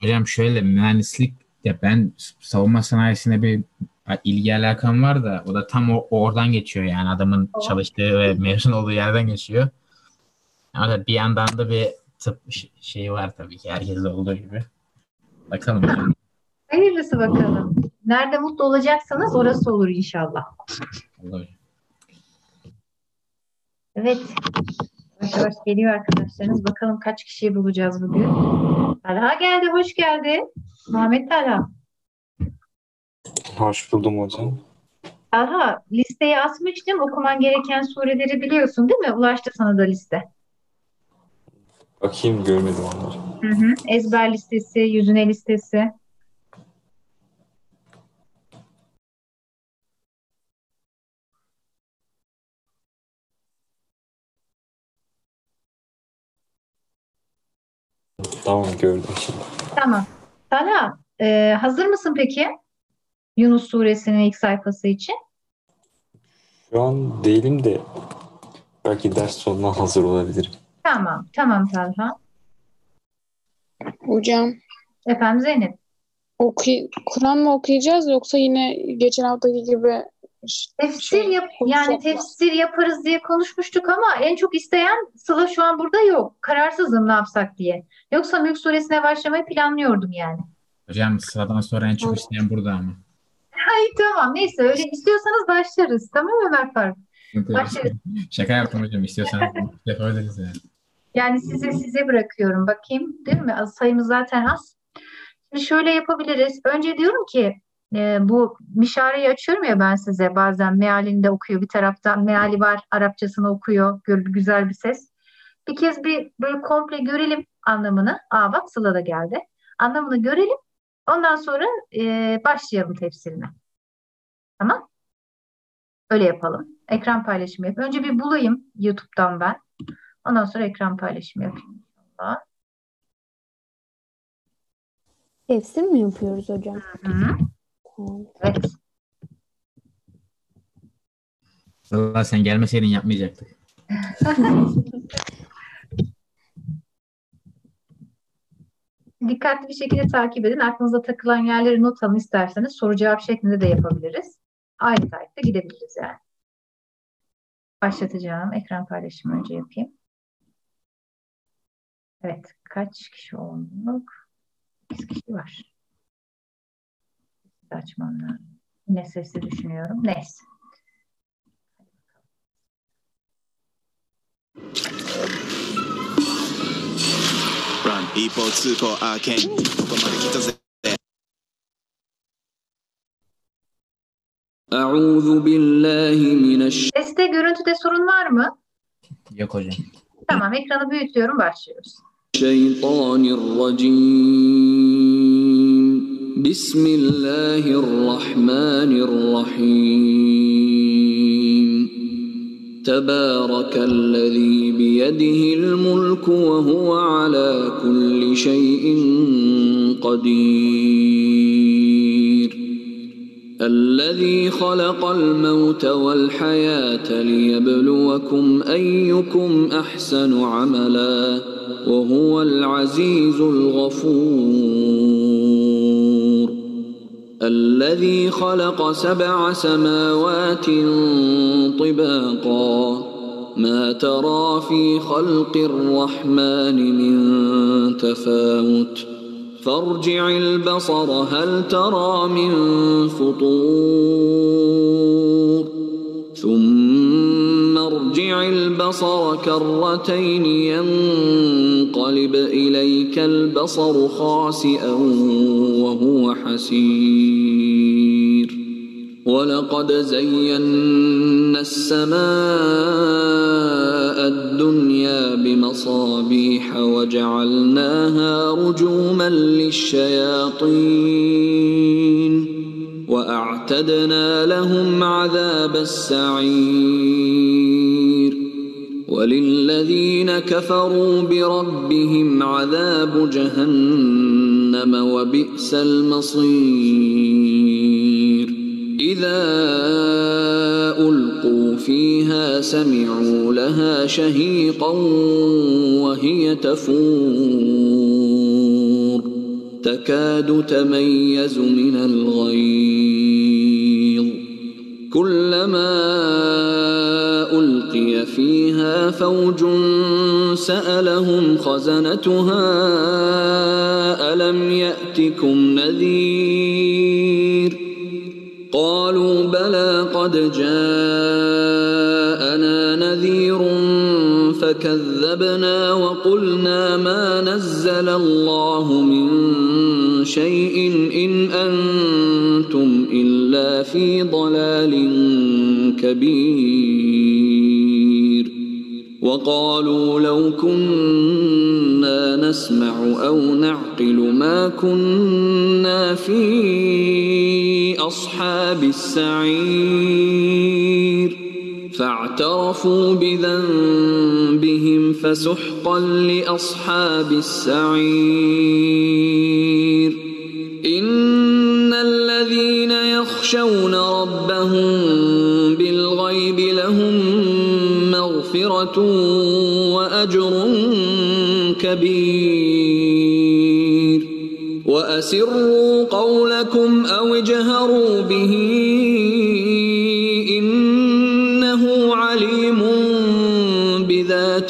Hocam şöyle mühendislik ya ben savunma sanayisine bir ilgi alakam var da o da tam oradan geçiyor yani adamın Tamam. çalıştığı ve mezun olduğu yerden geçiyor. Ama tabii bir yandan da bir tıp şeyi var tabii ki herkeste olduğu gibi. Bakalım hocam. Hayırlısı bakalım. Nerede mutlu olacaksanız orası olur inşallah. Allah hocam. Evet, yavaş yavaş geliyor arkadaşlarınız. Bakalım kaç kişiyi bulacağız bugün. Talha geldi, hoş geldi. Muhammed Talha. Hoş buldum hocam. Talha, listeyi asmıştım. Okuman gereken sureleri biliyorsun değil mi? Ulaştı sana da liste. Bakayım görmedim onları. Hı hı. Ezber listesi, yüzüne listesi. Tamam gördüm şimdi. Tamam. Talha, hazır mısın peki? Yunus suresinin ilk sayfası için. Şu an değilim de belki ders sonuna hazır olabilirim. Tamam, tamam Talha. Hocam Efendim Zeynep. Kur'an mı okuyacağız yoksa yine geçen haftaki gibi Tefsir konuş yani yapacağız? tefsir yaparız diye konuşmuştuk ama en çok isteyen Sıla şu an burada yok. Kararsızım ne yapsak diye. Yoksa Mülk suresine başlamayı planlıyordum yani. Hocam sıradan sonra en çok Tamam. isteyen burada ama. Ay tamam neyse öyle istiyorsanız başlarız. Tamam Ömer Faruk. Yok, yok. Başlarız. Şaka yaptım hocam istiyorsanız yapabiliriz yani. Yani size bırakıyorum bakayım değil mi? Sayımız zaten az. Şimdi şöyle yapabiliriz. Önce diyorum ki bu mişareyi açıyorum ya ben size bazen mealinde okuyor bir taraftan meali var Arapçasını okuyor güzel bir ses. Bir kez bir böyle komple görelim anlamını. Aa bak Sıla da geldi. Anlamını görelim. Ondan sonra başlayalım tefsirine. Tamam? Öyle yapalım. Ekran paylaşımı yap. Önce bir bulayım YouTube'dan ben. Ondan sonra ekran paylaşımı yapayım. İnşallah. Tefsir mi yapıyoruz hocam? Hı hı. Tamam. Evet. Valla sen gelmeseydin yapmayacaktık. Dikkatli bir şekilde takip edin. Aklınıza takılan yerleri not alın isterseniz soru cevap şeklinde de yapabiliriz. Aynı tarihte gidebiliriz yani. Başlatacağım. Ekran paylaşımı önce yapayım. Evet. Kaç kişi olduk? 8 kişi var. Açmam lazım. Yine sesli düşünüyorum. Neyse. Run, 一方通行アーケーンここまで来たぜ أعوذ بالله من Seste, görüntüde sorun var mı? Yok hocam. Tamam. Ekranı büyütüyorum. Başlıyoruz. الشيطان الرجيم بسم الله الرحمن الرحيم تبارك الذي بيده الملك وهو على كل شيء قدير الذي خلق الموت والحياة ليبلوكم أيكم أحسن عملا وهو العزيز الغفور الذي خلق 7 سماوات طباقا ما ترى في خلق الرحمن من تفاوت فارجع البصر هل ترى من فطور ثم ارجع البصر كرتين ينقلب إليك البصر خاسئا وهو حسير ولقد زينا السماء الدنيا بمصابيح وجعلناها رجوما للشياطين وأعتدنا لهم عذاب السعير وللذين كفروا بربهم عذاب جهنم وبئس المصير إذا ألقوا فيها سمعوا لها شهيقا وهي تفور تكاد تميز من الغيظ كلما ألقي فيها فوج سألهم خزنتها ألم يأتكم نذير قالوا بلى قد جاءنا نذير فكذبنا وقلنا ما نزل الله من شيء إن أنتم إلا في ضلال كبير وقالوا لو كنا نسمع أو نعقل ما كنا في أصحاب السعير فاعترفوا بذنبهم فسحقا لأصحاب السعير إن الذين يخشون ربهم بالغيب لهم مغفرة وأجر كبير وأسروا قولكم أو اجهروا به إنه عليم بذات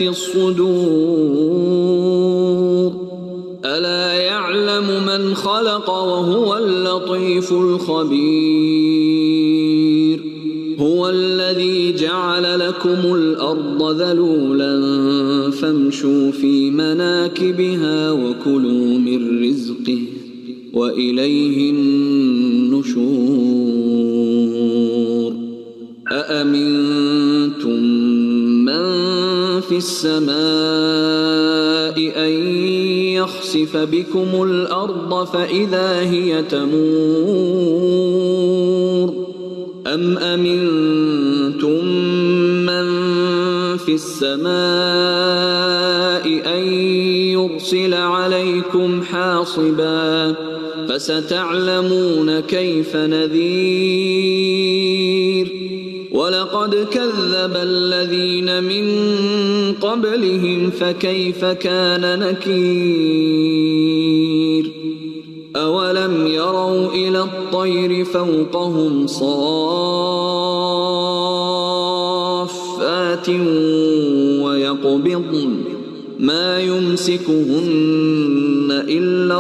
الصدور ألا يعلم من خلق وهو اللطيف الخبير هو الذي جعل لكم الأرض ذلولا فامشوا في مناكبها وكلوا من رزقه وإليه النشور أأمنتم من في السماء أن يخسف بكم الأرض فإذا هي تمور أم أمنتم من في السماء أن يرسل عليكم حاصبا فستعلمون كيف نذير ولقد كذب الذين من قبلهم فكيف كان نكير أولم يروا إلى الطير فوقهم صافات ويقبضن ما يمسكهن إلا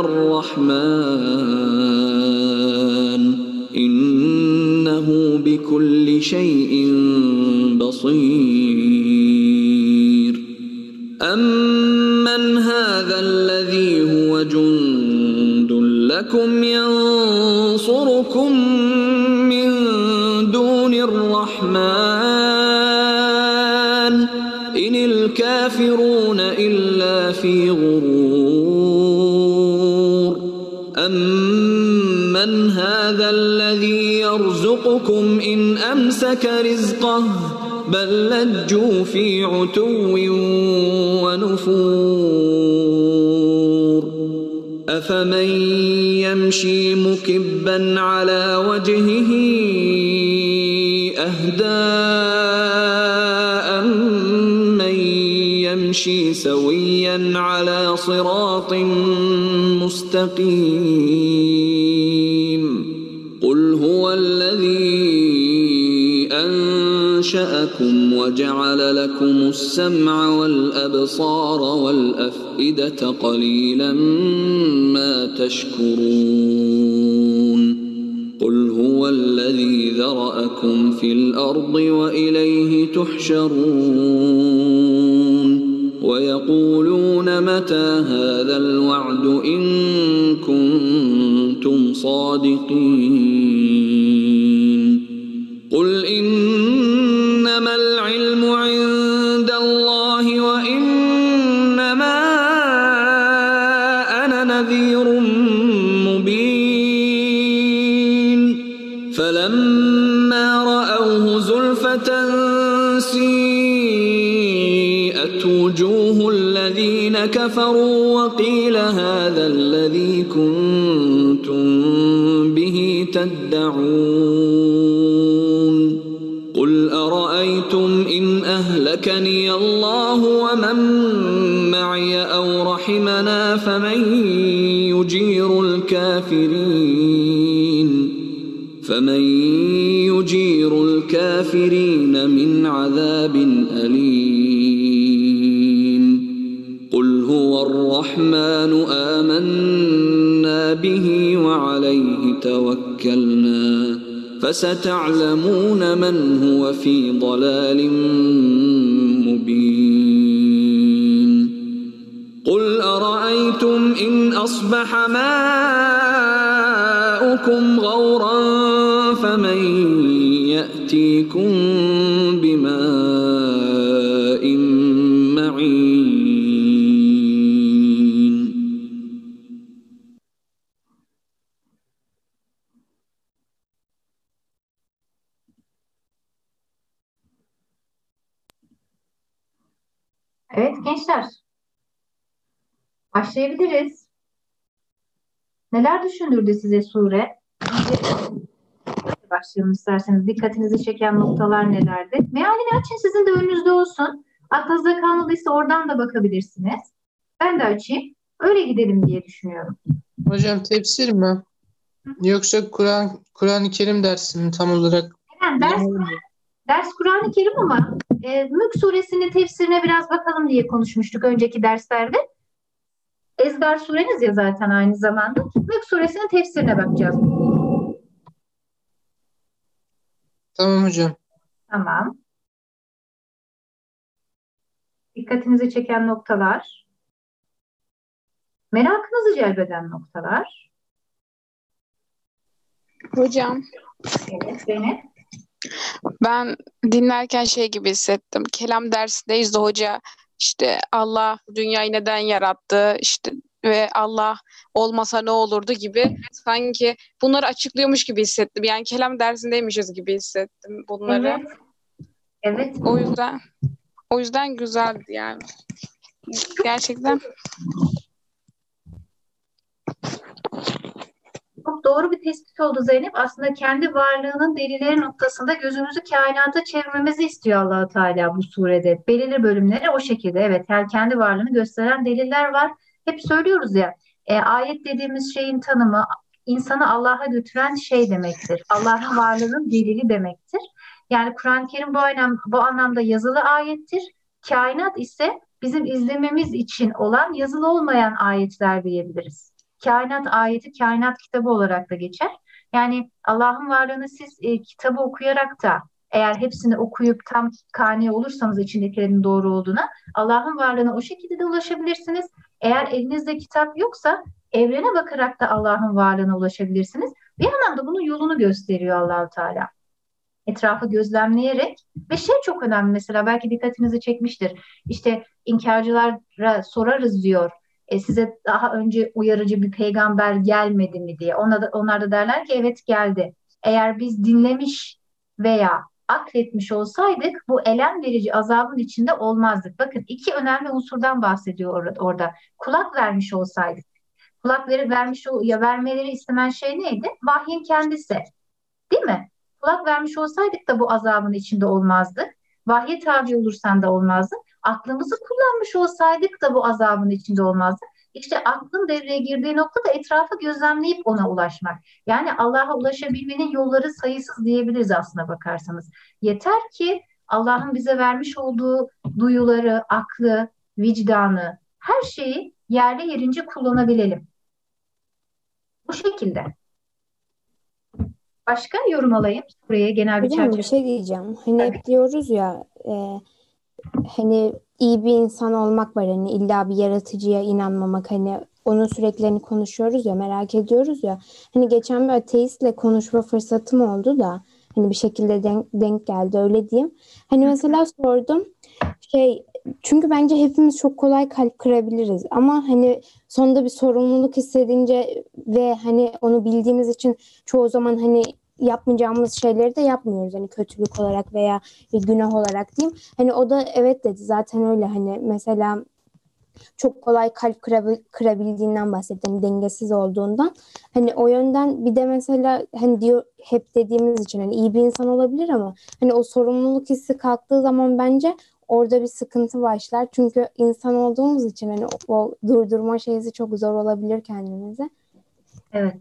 الرحمن إنه بكل شيء بصير أمن هذا الذي هو جند لكم ينصركم من دون الرحمن إن الكافرون إلا في غرور أمن هذا الذي يرزقكم إن أمسك رزقه بل لجوا في عتو ونفور أفمن يمشي مكبا على وجهه أهدى أمن يمشي سويا على صراط مستقيم قل هو الذي أنشأكم وجعل لكم السمع والأبصار والأفئدة قليلا ما تشكرون قل هو الذي ذرأكم في الأرض وإليه تحشرون ويقولون متى هذا الوعد إن كنتم صادقين قل إنما العلم عند الله وإنما أنا نذير مبين فلما رأوه زلفة سيئت وجوه الذين كفروا وقيل هذا الذي كنتم به تدعون قل أرأيتم إن أهلكني الله ومن معي أو رحمنا فمن يجير الكافرين فمن يجير الكافرين من عذاب أليم قل هو الرحمن آمنا به وعليه توكلنا فستعلمون من هو في ضلال مبين قل أرأيتم إن أصبح ماؤكم غورا فمن يأتيكم بماء معين. Evet gençler, başlayabiliriz. Neler düşündürdü size sure? Başlayalım isterseniz. Dikkatinizi çeken noktalar nelerdi? Mealini açın, sizin de önünüzde olsun. Aklınızda kalmadıysa oradan da bakabilirsiniz. Ben de açayım. Öyle gidelim diye düşünüyorum. Hocam tefsir mi? Yoksa Kur'an-ı Kerim dersi mi tam olarak? Yani ders Kur'an-ı Kerim ama Mülk suresinin tefsirine biraz bakalım diye konuşmuştuk önceki derslerde. Ezber sureniz ya zaten aynı zamanda. Mülk suresinin tefsirine bakacağız. Tamam hocam. Tamam. Dikkatinizi çeken noktalar. Merakınızı celbeden noktalar. Hocam Evet, Zeynep. ben dinlerken şey gibi hissettim. Kelam dersindeyiz de hoca işte Allah dünyayı neden yarattı işte ve Allah olmasa ne olurdu gibi sanki bunları açıklıyormuş gibi hissettim. Yani kelam dersindeymişiz gibi hissettim bunları. Evet. Evet. O yüzden güzeldi yani. Gerçekten. Çok doğru bir tespit oldu Zeynep. Aslında kendi varlığının delilleri noktasında gözümüzü kainata çevirmemizi istiyor Allah-u Teala bu surede. Belirli bölümleri o şekilde. Evet, her kendi varlığını gösteren deliller var. Hep söylüyoruz ya, ayet dediğimiz şeyin tanımı insanı Allah'a götüren şey demektir. Allah'ın varlığının delili demektir. Yani Kur'an-ı Kerim bu anlamda yazılı ayettir. Kainat ise bizim izlememiz için olan yazılı olmayan ayetler diyebiliriz. Kainat ayeti, kainat kitabı olarak da geçer. Yani Allah'ın varlığını siz kitabı okuyarak da eğer hepsini okuyup tam kani olursanız içindekilerin doğru olduğuna Allah'ın varlığına o şekilde de ulaşabilirsiniz. Eğer elinizde kitap yoksa evrene bakarak da Allah'ın varlığına ulaşabilirsiniz. Bir anlamda bunun yolunu gösteriyor Allah-u Teala. Etrafı gözlemleyerek ve şey çok önemli mesela belki dikkatinizi çekmiştir. İşte inkarcılara sorarız diyor. Size daha önce uyarıcı bir peygamber gelmedi mi diye. Onlar da derler ki evet geldi. Eğer biz dinlemiş veya akletmiş olsaydık bu elem verici azabın içinde olmazdık. Bakın iki önemli unsurdan bahsediyor orada. Kulak vermiş olsaydık. Vermeleri istenen şey neydi? Vahyin kendisi. Değil mi? Kulak vermiş olsaydık da bu azabın içinde olmazdık. Vahye tabi olursan da olmazdık. Aklımızı kullanmış olsaydık da bu azabın içinde olmazdık. İşte aklın devreye girdiği nokta da etrafı gözlemleyip ona ulaşmak. Yani Allah'a ulaşabilmenin yolları sayısız diyebiliriz aslına bakarsanız. Yeter ki Allah'ın bize vermiş olduğu duyuları, aklı, vicdanı, her şeyi yerli yerince kullanabilelim. Bu şekilde. Başka yorum alayım. Buraya genel bir Hocam çerçeve. bir şey diyeceğim. Hani Tabii. hep diyoruz ya hani iyi bir insan olmak var. Hani illa bir yaratıcıya inanmamak. Hani onun sürekli konuşuyoruz ya, merak ediyoruz ya. Hani geçen bir ateistle konuşma fırsatım oldu da hani bir şekilde denk geldi öyle diyeyim. Hani mesela sordum. Çünkü bence hepimiz çok kolay kalp kırabiliriz. Ama hani sonunda bir sorumluluk hissedince ve hani onu bildiğimiz için çoğu zaman hani yapmayacağımız şeyleri de yapmıyoruz. Hani kötülük olarak veya bir günah olarak diyeyim. Hani o da evet dedi. Zaten öyle hani mesela çok kolay kalp kırabildiğinden bahsetti. Hani dengesiz olduğundan. Hani o yönden bir de mesela hani diyor hep dediğimiz için hani iyi bir insan olabilir ama hani o sorumluluk hissi kalktığı zaman bence orada bir sıkıntı başlar. Çünkü insan olduğumuz için hani o durdurma şeysi çok zor olabilir kendimize. Evet.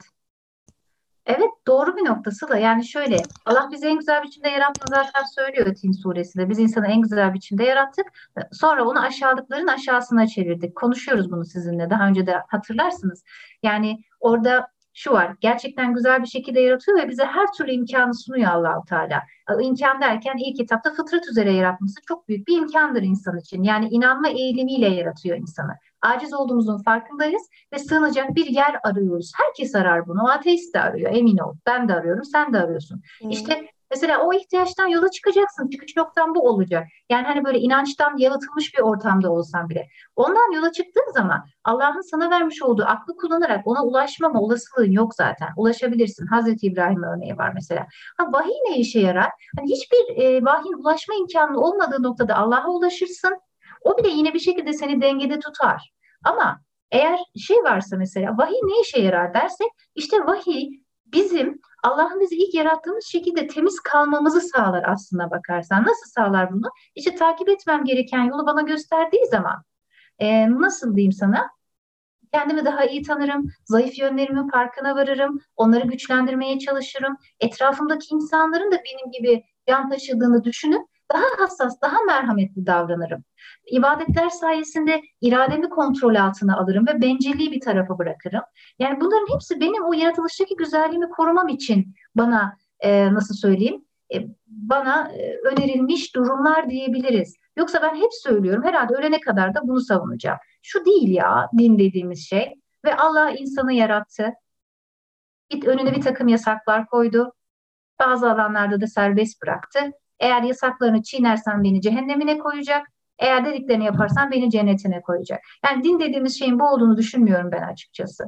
Evet, doğru bir noktası da yani şöyle Allah bizi en güzel biçimde yarattı zaten söylüyor Tin suresinde. Biz insanı en güzel biçimde yarattık. Sonra onu aşağılıkların aşağısına çevirdik. Konuşuyoruz bunu sizinle. Daha önce de hatırlarsınız. Yani orada şu var. Gerçekten güzel bir şekilde yaratıyor ve bize her türlü imkanı sunuyor Allah-u Teala. İmkan derken ilk etapta fıtrat üzere yaratması çok büyük bir imkandır insan için. Yani inanma eğilimiyle yaratıyor insanı. Aciz olduğumuzun farkındayız ve sığınacak bir yer arıyoruz. Herkes arar bunu. O ateist de arıyor, emin ol. Ben de arıyorum, sen de arıyorsun. Hı. İşte mesela o ihtiyaçtan yola çıkacaksın. Çıkış noktan bu olacak. Yani hani böyle inançtan yalıtılmış bir ortamda olsan bile. Ondan yola çıktığın zaman Allah'ın sana vermiş olduğu aklı kullanarak ona ulaşmama olasılığın yok zaten. Ulaşabilirsin. Hazreti İbrahim örneği var mesela. Ha, vahiy ne işe yarar? Hani hiçbir vahyin ulaşma imkanı olmadığı noktada Allah'a ulaşırsın. O bile yine bir şekilde seni dengede tutar. Ama eğer şey varsa mesela vahiy ne işe yarar dersek işte vahiy bizim Allah'ın bizi ilk yarattığımız şekilde temiz kalmamızı sağlar aslına bakarsan. Nasıl sağlar bunu? İşte takip etmem gereken yolu bana gösterdiği zaman nasıl diyeyim sana? Kendimi daha iyi tanırım, zayıf yönlerimin farkına varırım, onları güçlendirmeye çalışırım. Etrafımdaki insanların da benim gibi can taşıdığını düşünüp daha hassas, daha merhametli davranırım. İbadetler sayesinde irademi kontrol altına alırım ve bencilliği bir tarafa bırakırım. Yani bunların hepsi benim o yaratılıştaki güzelliğimi korumam için bana nasıl söyleyeyim, bana önerilmiş durumlar diyebiliriz. Yoksa ben hep söylüyorum, herhalde ölene kadar da bunu savunacağım. Şu değil ya din dediğimiz şey ve Allah insanı yarattı. Önüne bir takım yasaklar koydu. Bazı alanlarda da serbest bıraktı. Eğer yasaklarını çiğnersen beni cehennemine koyacak. Eğer dediklerini yaparsan beni cennetine koyacak. Yani din dediğimiz şeyin bu olduğunu düşünmüyorum ben açıkçası.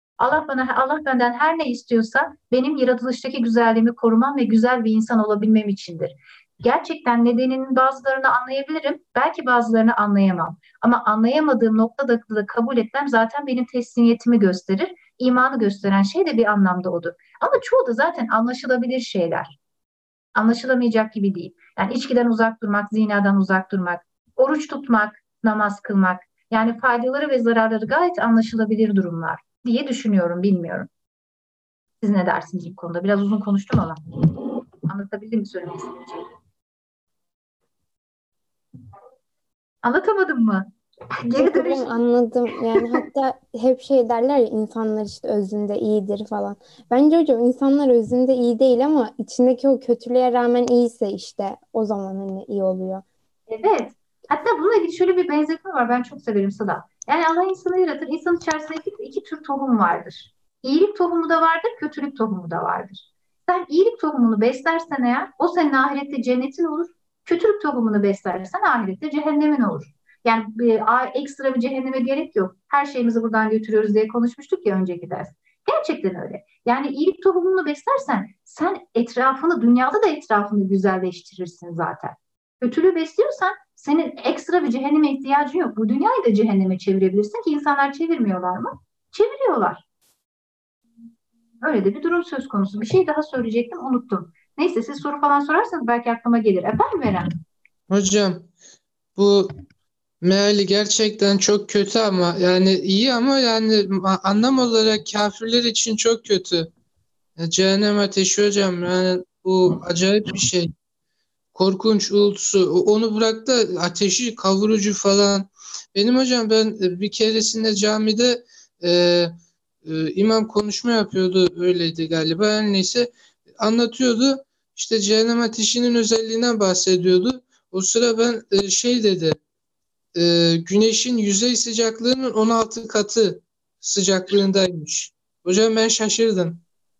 Allah benden her ne istiyorsa benim yaratılıştaki güzelliğimi korumam ve güzel bir insan olabilmem içindir. Gerçekten nedeninin bazılarını anlayabilirim, belki bazılarını anlayamam. Ama anlayamadığım noktada da kabul etmem zaten benim teslimiyetimi gösterir. İmanı gösteren şey de bir anlamda odur. Ama çoğu da zaten anlaşılabilir şeyler. Anlaşılamayacak gibi değil. Yani içkiden uzak durmak, zinadan uzak durmak, oruç tutmak, namaz kılmak. Yani faydaları ve zararları gayet anlaşılabilir durumlar diye düşünüyorum, bilmiyorum. Siz ne dersiniz bu konuda? Biraz uzun konuştum ama anlatabildim mi söylemek istediğim şeyi? Anlatamadım mı? Geri Yok dönüş. hocam anladım. Yani hatta hep şey derler ya insanlar işte özünde iyidir falan. Bence hocam insanlar özünde iyi değil ama içindeki o kötülüğe rağmen iyiyse işte o zaman hani iyi oluyor. Evet. Hatta bununla ilgili şöyle bir benzetme var. Ben çok severim Sıla. Yani Allah insanı yaratır. İnsan içerisinde iki tür tohum vardır. İyilik tohumu da vardır, kötülük tohumu da vardır. Sen iyilik tohumunu beslersen eğer, o senin ahirette cennetin olur. Kötülük tohumunu beslersen ahirette cehennemin olur. Yani ekstra bir cehenneme gerek yok. Her şeyimizi buradan götürüyoruz diye konuşmuştuk ya önceki ders. Gerçekten öyle. Yani iyilik tohumunu beslersen sen etrafını, dünyada da etrafını güzelleştirirsin zaten. Kötülüğü besliyorsan senin ekstra bir cehenneme ihtiyacın yok. Bu dünyayı da cehenneme çevirebilirsin ki insanlar çevirmiyorlar mı? Çeviriyorlar. Öyle de bir durum söz konusu. Bir şey daha söyleyecektim, unuttum. Neyse siz soru falan sorarsanız belki aklıma gelir. Efendim Eren? Hocam bu meali gerçekten çok kötü ama yani iyi ama yani anlam olarak kafirler için çok kötü. Cehennem ateşi hocam yani bu acayip bir şey. Korkunç uğultusu. Onu bırak da ateşi kavurucu falan. Benim hocam ben bir keresinde camide e, imam konuşma yapıyordu. Öyleydi galiba. Her neyse anlatıyordu. İşte cehennem ateşinin özelliğinden bahsediyordu. O sıra ben şey dedi. Güneşin yüzey sıcaklığının 16 katı sıcaklığındaymış. Hocam ben şaşırdım.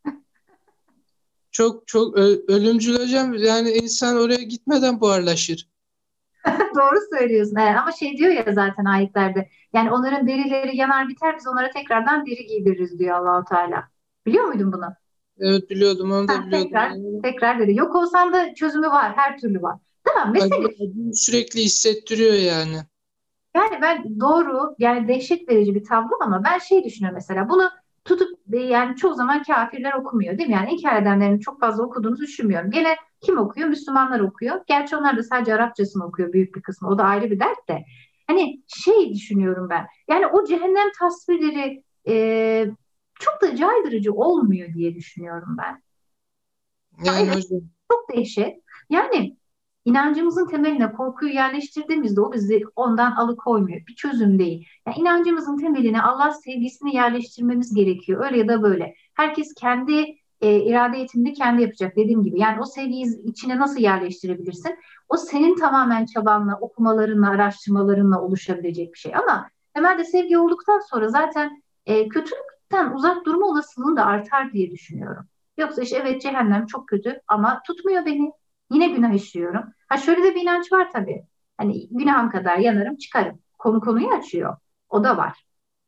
Çok çok ölümcül hocam. Yani insan oraya gitmeden buharlaşır. Doğru söylüyorsun. Evet. Ama şey diyor ya zaten ayetlerde. Yani onların derileri yanar biter biz onlara tekrardan deri giydiririz diyor Allahu Teala. Biliyor muydun bunu? Evet biliyordum onu da Heh, biliyordum. tekrar tekrar dedi. Yok olsan da çözümü var. Her türlü var. Tamam mesele Acıyı sürekli hissettiriyor yani. yani ben doğru yani dehşet verici bir tablo ama ben şey düşünüyorum mesela bunu tutup yani çoğu zaman kafirler okumuyor değil mi? Yani inkar edenlerin çok fazla okuduğunu düşünmüyorum. Gene kim okuyor? Müslümanlar okuyor. Gerçi onlar da sadece Arapçasını okuyor büyük bir kısmı. O da ayrı bir dert de. Hani şey düşünüyorum ben. Yani o cehennem tasvirleri çok da caydırıcı olmuyor diye düşünüyorum ben. Yani Evet, hocam. çok dehşet. Yani inancımızın temeline korkuyu yerleştirdiğimizde o bizi ondan alıkoymuyor. Bir çözüm değil. Yani inancımızın temeline Allah sevgisini yerleştirmemiz gerekiyor. Öyle ya da böyle. Herkes kendi irade yetimini kendi yapacak dediğim gibi. Yani o sevgiyi içine nasıl yerleştirebilirsin? O senin tamamen çabanla, okumalarınla, araştırmalarınla oluşabilecek bir şey. Ama temelde sevgi olduktan sonra zaten kötülükten uzak durma olasılığın da artar diye düşünüyorum. Yoksa işte evet cehennem çok kötü ama tutmuyor beni. Yine günah işliyorum. Ha şöyle de bir inanç var tabii. Hani günahım kadar yanarım çıkarım. Konu konuyu açıyor. O da var.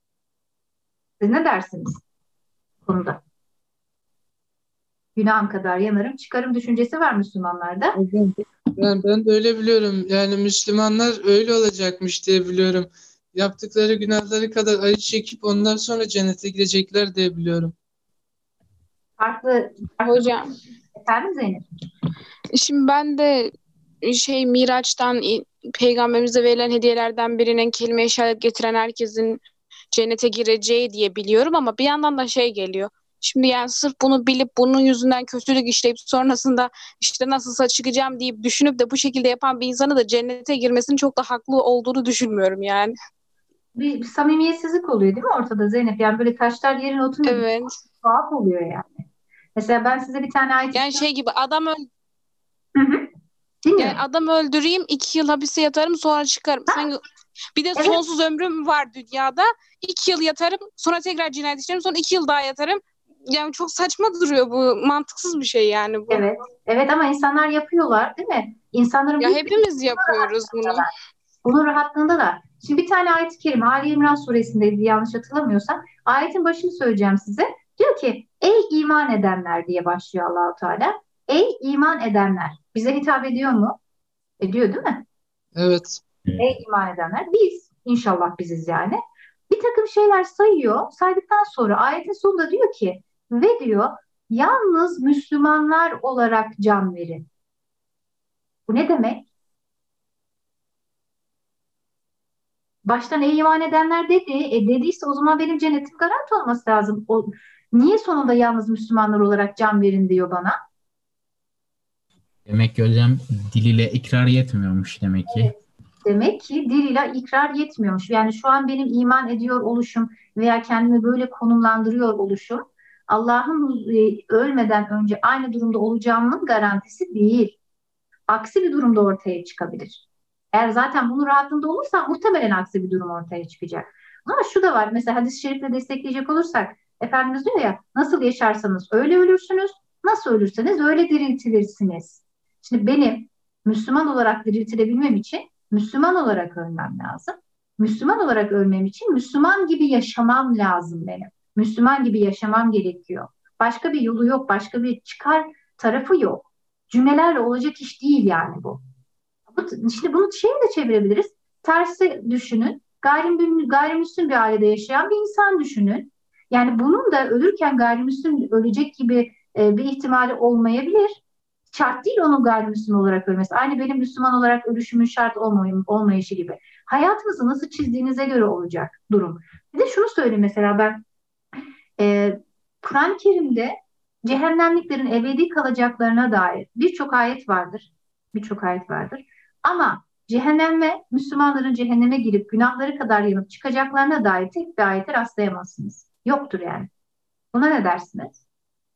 Siz ne dersiniz bu konuda? Günahım kadar yanarım çıkarım düşüncesi var Müslümanlarda. Hocam, ben de öyle biliyorum. Yani Müslümanlar öyle olacakmış diye biliyorum. Yaptıkları günahları kadar acı çekip ondan sonra cennete girecekler diye biliyorum. Farklı Hocam, efendim Zeynep. şimdi ben de Miraç'tan peygamberimize verilen hediyelerden birinin kelime-i şehadet getiren herkesin cennete gireceği diye biliyorum ama bir yandan da geliyor. Şimdi yani sırf bunu bilip bunun yüzünden kötülük işleyip sonrasında işte nasılsa çıkacağım deyip düşünüp de bu şekilde yapan bir insanı da cennete girmesinin çok da haklı olduğunu düşünmüyorum yani. Bir samimiyetsizlik oluyor değil mi ortada Zeynep? Yani böyle taşlar yerine oturmuyor. Evet. Tuhaf oluyor yani. Mesela ben size bir tane ayet Yani gibi adam Hı hı. yani Dinliyorum. adam öldüreyim 2 yıl hapise yatarım sonra çıkarım. Sanki bir de Evet. sonsuz ömrüm var dünyada. 2 yıl yatarım sonra tekrar cinayet işlerim sonra 2 yıl daha yatarım. Yani çok saçma duruyor bu. Mantıksız bir şey yani bu. Evet. Evet ama insanlar yapıyorlar değil mi? İnsanların Ya büyük bir hepimiz yapıyoruz bunu. bunun rahatlığında da. Şimdi bir tane ayet-i kerime Ali İmran suresindeydi yanlış hatırlamıyorsam. Ayetin başını söyleyeceğim size. Diyor ki ey iman edenler diye başlıyor Allahu Teala. Ey iman edenler. Bize hitap ediyor mu? Ediyor değil mi? Evet. Ey iman edenler. Biz inşallah biziz yani. Bir takım şeyler sayıyor. Saydıktan sonra ayetin sonunda diyor ki ve diyor yalnız Müslümanlar olarak can verin. Bu ne demek? Baştan ey iman edenler dedi. Dediyse o zaman benim cennetim garanti olması lazım. Niye sonunda yalnız Müslümanlar olarak can verin diyor bana? Demek ki hocam diliyle ikrar yetmiyormuş demek ki. Demek ki dil ile ikrar yetmiyormuş. Yani şu an benim iman ediyor oluşum veya kendimi böyle konumlandırıyor oluşum Allah'ın ölmeden önce aynı durumda olacağımın garantisi değil. Aksi bir durumda ortaya çıkabilir. Eğer zaten bunun rahatlığında olursa muhtemelen aksi bir durum ortaya çıkacak. Ama şu da var mesela hadis-i şerifle destekleyecek olursak Efendimiz diyor ya nasıl yaşarsanız öyle ölürsünüz, nasıl ölürseniz öyle diriltilirsiniz. Şimdi benim Müslüman olarak diriltilebilmem için Müslüman olarak ölmem lazım. Müslüman olarak ölmem için Müslüman gibi yaşamam lazım benim. Müslüman gibi yaşamam gerekiyor. Başka bir yolu yok, başka bir çıkar tarafı yok. Cümlelerle olacak iş değil yani bu. Şimdi bunu şeye de çevirebiliriz. Tersi düşünün. Gayrimüslim bir ailede yaşayan bir insan düşünün. Yani bunun da ölürken gayrimüslim ölecek gibi bir ihtimali olmayabilir. Şart değil onun gayrimüslim olarak ölmesi. Aynı benim Müslüman olarak ölüşümün şart olmayışı gibi. Hayatınızı nasıl çizdiğinize göre olacak durum. Bir de şunu söyleyeyim mesela ben Kur'an-ı Kerim'de cehennemliklerin ebedi kalacaklarına dair birçok ayet vardır. Birçok ayet vardır. Ama cehenneme, Müslümanların cehenneme girip günahları kadar yanıp çıkacaklarına dair tek bir ayete rastlayamazsınız. Yoktur yani. Buna ne dersiniz?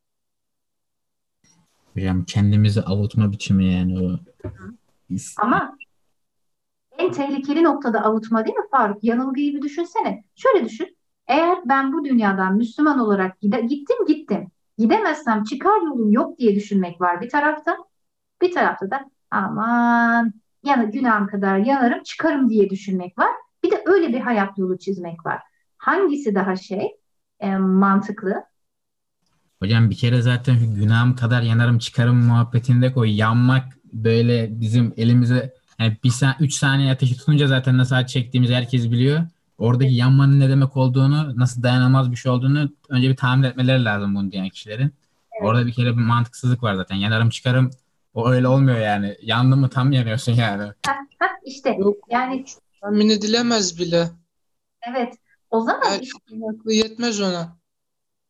Hocam kendimizi avutma biçimi yani o. Ama en tehlikeli noktada avutma değil mi Faruk? Yanılgıyı bir düşünsene. Şöyle düşün. Eğer ben bu dünyadan Müslüman olarak gittim. Gidemezsem çıkar yolum yok diye düşünmek var bir tarafta. Bir tarafta da aman günahım kadar yanarım çıkarım diye düşünmek var. Bir de öyle bir hayat yolu çizmek var. Hangisi daha mantıklı? Hocam bir kere zaten şu günahım kadar yanarım çıkarım muhabbetinde koy. Yanmak böyle bizim elimize yani 3 saniye ateşi tutunca zaten nasıl acı çektiğimizi herkes biliyor. Oradaki yanmanın ne demek olduğunu, nasıl dayanılmaz bir şey olduğunu önce bir tahmin etmeleri lazım bunu diyen kişilerin. Evet. Orada bir kere bir mantıksızlık var zaten. Yanarım çıkarım o öyle olmuyor yani. Yandın mı tam yanıyorsun yani. İşte Yok. yani Tahmin edilemez bile. evet o zaman Aklı yetmez ona.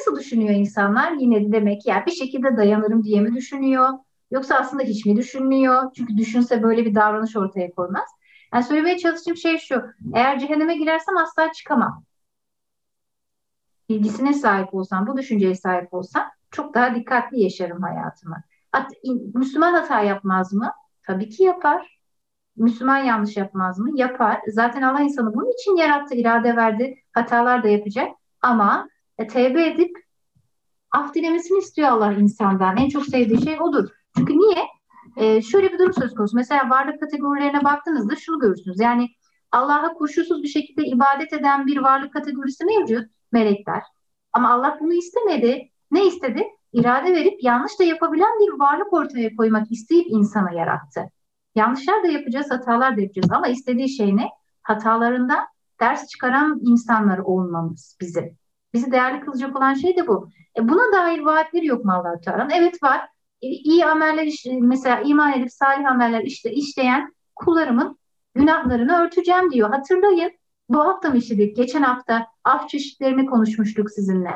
Nasıl düşünüyor insanlar? Yine de demek ki ya bir şekilde dayanırım diye mi düşünüyor? Yoksa aslında hiç mi düşünmüyor? Çünkü düşünse böyle bir davranış ortaya koymaz. Yani söylemeye çalıştığım şey şu. Eğer cehenneme girersem asla çıkamam. Bilgisine sahip olsam, bu düşünceye sahip olsam çok daha dikkatli yaşarım hayatımı. Müslüman hata yapmaz mı? Tabii ki yapar. Müslüman yanlış yapmaz mı? Yapar. Zaten Allah insanı bunun için yarattı, irade verdi. Hatalar da yapacak. Ama tevbe edip af dilemesini istiyor Allah insandan. En çok sevdiği şey odur. Çünkü niye? Şöyle bir durum söz konusu. Mesela varlık kategorilerine baktığınızda şunu görürsünüz. Yani Allah'a koşulsuz bir şekilde ibadet eden bir varlık kategorisi mevcut. Melekler. Ama Allah bunu istemedi. Ne istedi? İrade verip yanlış da yapabilen bir varlık ortaya koymak isteyip insanı yarattı. Yanlışlar da yapacağız, hatalar da yapacağız. Ama istediği şey ne? Hatalarından ders çıkaran insanlar olmamız bizim. Bizi değerli kılacak olan şey de bu. Buna dair vaatleri yok mu Allah-u Teala'nın? Evet var. İyi ameller, mesela iman edip salih ameller işleyen kullarımın günahlarını örteceğim diyor. Hatırlayın. Bu hafta mı işledik? Geçen hafta af çeşitlerini konuşmuştuk sizinle.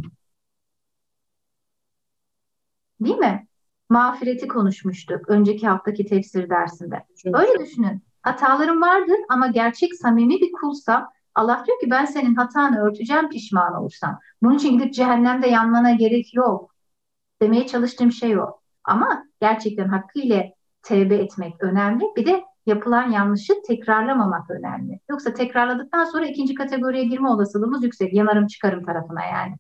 Değil mi? Mağfireti konuşmuştuk önceki haftaki tefsir dersinde. Öyle düşünün. Hatalarım vardır ama gerçek samimi bir kulsam Allah diyor ki ben senin hatanı örteceğim pişman olursan. Bunun için gidip cehennemde yanmana gerek yok. Demeye çalıştığım şey o. Ama gerçekten hakkıyla tevbe etmek önemli. Bir de yapılan yanlışı tekrarlamamak önemli. Yoksa tekrarladıktan sonra ikinci kategoriye girme olasılığımız yüksek. Yanarım çıkarım tarafına yani.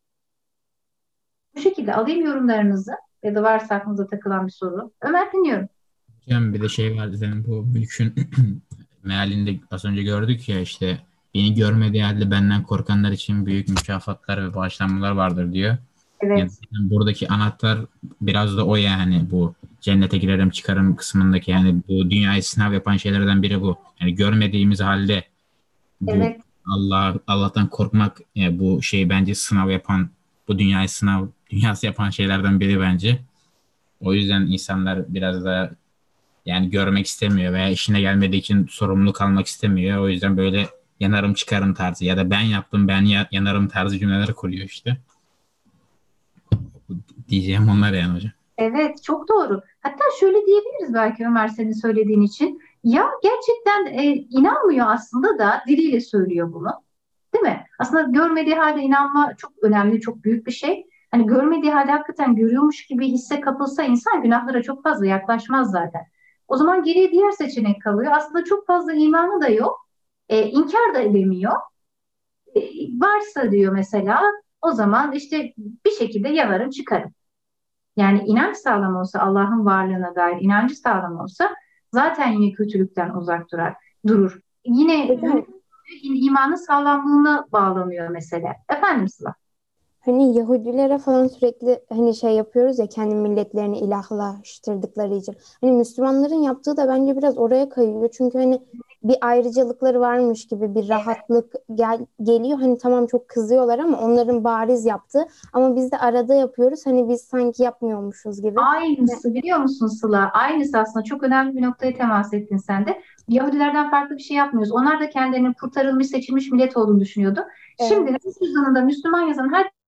Bu şekilde alayım yorumlarınızı ya da varsa aklınıza takılan bir soru. Ömer dinliyorum. Hocam bir de şey vardı senin bu mülkün mealinde az önce gördük ya işte beni görmediği halde benden korkanlar için büyük mükafatlar ve bağışlanmalar vardır diyor. Evet. Yani buradaki anahtar biraz da o yani bu cennete girerim çıkarım kısmındaki yani bu dünyayı sınav yapan şeylerden biri bu. Yani görmediğimiz halde bu Evet. Allah'tan korkmak yani bu şeyi bence sınav yapan bu dünyayı sınav dünyası yapan şeylerden biri bence. O yüzden insanlar biraz da yani görmek istemiyor veya işine gelmediği için sorumluluk almak istemiyor. O yüzden böyle yanarım çıkarım tarzı ya da ben yaptım ben yanarım tarzı cümleler kuruyor işte. Diyeceğim onlar yani hocam. Evet, çok doğru. Hatta şöyle diyebiliriz belki Ömer senin söylediğin için. Ya gerçekten inanmıyor aslında da diliyle söylüyor bunu. Değil mi? Aslında görmediği halde inanma çok önemli, çok büyük bir şey. Hani görmediği halde hakikaten görüyormuş gibi hisse kapılsa insan günahlara çok fazla yaklaşmaz zaten. O zaman geriye diğer seçenek kalıyor. Aslında çok fazla imanı da yok. İnkar da edemiyor. E, Varsa diyor mesela o zaman işte bir şekilde yanarım çıkarım. Yani inanç sağlam olsa Allah'ın varlığına dair inancı sağlam olsa zaten yine kötülükten uzak durur. Yine imanın sağlamlığına bağlanıyor mesele. Efendim Sıla? Hani Yahudilere falan sürekli hani şey yapıyoruz ya kendi milletlerini ilahlaştırdıkları için. Hani Müslümanların yaptığı da bence biraz oraya kayıyor. Çünkü hani bir ayrıcalıkları varmış gibi bir rahatlık geliyor. Hani tamam çok kızıyorlar ama onların bariz yaptığı ama biz de arada yapıyoruz. Hani biz sanki yapmıyormuşuz gibi. Aynısı biliyor musun Sıla? Aynısı aslında çok önemli bir noktaya temas ettin sen de. Yahudilerden farklı bir şey yapmıyoruz. Onlar da kendilerinin kurtarılmış, seçilmiş millet olduğunu düşünüyordu. Evet. Şimdi nüfus cüzdanında Müslüman yazan her